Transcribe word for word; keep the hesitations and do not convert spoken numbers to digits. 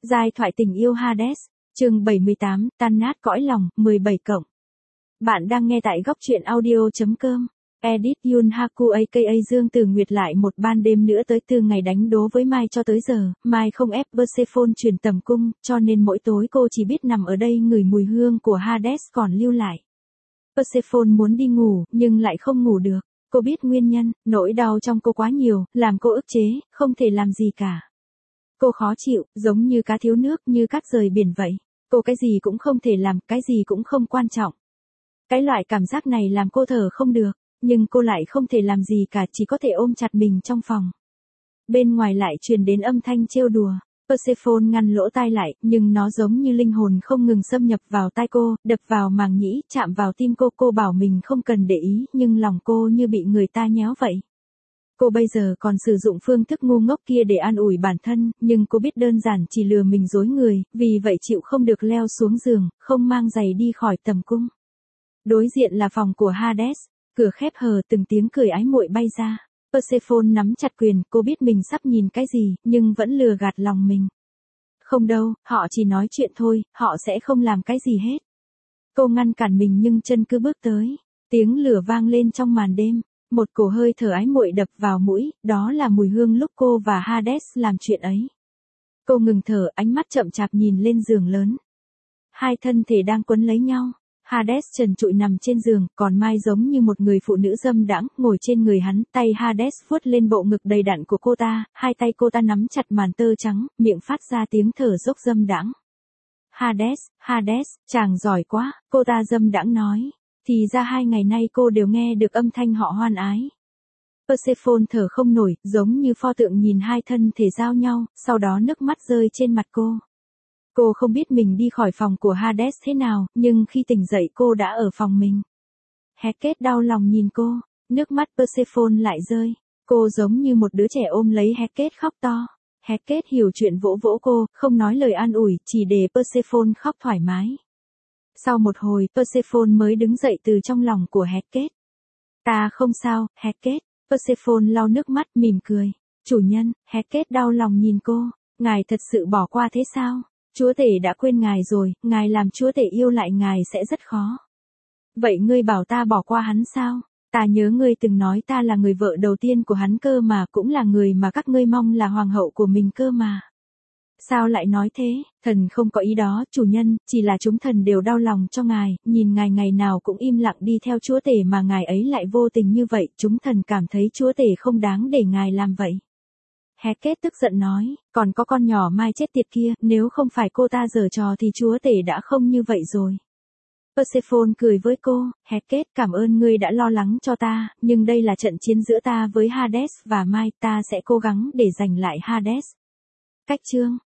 Giai thoại tình yêu Hades, chương bảy mươi tám, tan nát cõi lòng, mười bảy cộng. Bạn đang nghe tại góc truyện audio.com. Edit Yun Haku aka Dương Tử Nguyệt lại một ban đêm nữa tới từ ngày đánh đố với Mai cho tới giờ, Mai không ép Persephone truyền tầm cung, cho nên mỗi tối cô chỉ biết nằm ở đây ngửi mùi hương của Hades còn lưu lại. Persephone muốn đi ngủ, nhưng lại không ngủ được. Cô biết nguyên nhân, nỗi đau trong cô quá nhiều, làm cô ức chế, không thể làm gì cả. Cô khó chịu, giống như cá thiếu nước, như cát rời biển vậy. Cô cái gì cũng không thể làm, cái gì cũng không quan trọng. Cái loại cảm giác này làm cô thở không được, nhưng cô lại không thể làm gì cả, chỉ có thể ôm chặt mình trong phòng. Bên ngoài lại truyền đến âm thanh trêu đùa. Persephone ngăn lỗ tai lại, nhưng nó giống như linh hồn không ngừng xâm nhập vào tai cô, đập vào màng nhĩ, chạm vào tim cô. Cô bảo mình không cần để ý, nhưng lòng cô như bị người ta nhéo vậy. Cô bây giờ còn sử dụng phương thức ngu ngốc kia để an ủi bản thân, nhưng cô biết đơn giản chỉ lừa mình dối người, vì vậy chịu không được leo xuống giường, không mang giày đi khỏi tầm cung. Đối diện là phòng của Hades, cửa khép hờ, từng tiếng cười ái muội bay ra. Persephone nắm chặt quyền, cô biết mình sắp nhìn cái gì, nhưng vẫn lừa gạt lòng mình. Không đâu, họ chỉ nói chuyện thôi, họ sẽ không làm cái gì hết. Cô ngăn cản mình nhưng chân cứ bước tới. Tiếng lửa vang lên trong màn đêm, một cổ hơi thở ái muội đập vào mũi, đó là mùi hương lúc cô và Hades làm chuyện ấy. Cô ngừng thở, ánh mắt chậm chạp nhìn lên giường lớn. Hai thân thể đang quấn lấy nhau. Hades trần trụi nằm trên giường, còn Mai giống như một người phụ nữ dâm đãng, ngồi trên người hắn, tay Hades vuốt lên bộ ngực đầy đặn của cô ta, hai tay cô ta nắm chặt màn tơ trắng, miệng phát ra tiếng thở dốc dâm đãng. Hades, Hades, chàng giỏi quá, cô ta dâm đãng nói, thì ra hai ngày nay cô đều nghe được âm thanh họ hoan ái. Persephone thở không nổi, giống như pho tượng nhìn hai thân thể giao nhau, sau đó nước mắt rơi trên mặt cô. Cô không biết mình đi khỏi phòng của Hades thế nào, nhưng khi tỉnh dậy cô đã ở phòng mình. Hecate đau lòng nhìn cô, nước mắt Persephone lại rơi. Cô giống như một đứa trẻ ôm lấy Hecate khóc to. Hecate hiểu chuyện vỗ vỗ cô, không nói lời an ủi, chỉ để Persephone khóc thoải mái. Sau một hồi, Persephone mới đứng dậy từ trong lòng của Hecate. Ta không sao, Hecate. Persephone lau nước mắt, mỉm cười. Chủ nhân, Hecate đau lòng nhìn cô. Ngài thật sự bỏ qua thế sao? Chúa tể đã quên ngài rồi, ngài làm chúa tể yêu lại ngài sẽ rất khó. Vậy ngươi bảo ta bỏ qua hắn sao? Ta nhớ ngươi từng nói ta là người vợ đầu tiên của hắn cơ mà, cũng là người mà các ngươi mong là hoàng hậu của mình cơ mà. Sao lại nói thế? Thần không có ý đó, chủ nhân, chỉ là chúng thần đều đau lòng cho ngài, nhìn ngài ngày nào cũng im lặng đi theo chúa tể mà ngài ấy lại vô tình như vậy, chúng thần cảm thấy chúa tể không đáng để ngài làm vậy. Hecate tức giận nói, còn có con nhỏ Mai chết tiệt kia, nếu không phải cô ta giở trò thì chúa tể đã không như vậy rồi. Persephone cười với cô, Hecate, cảm ơn ngươi đã lo lắng cho ta, nhưng đây là trận chiến giữa ta với Hades và Mai, ta sẽ cố gắng để giành lại Hades. Cách chương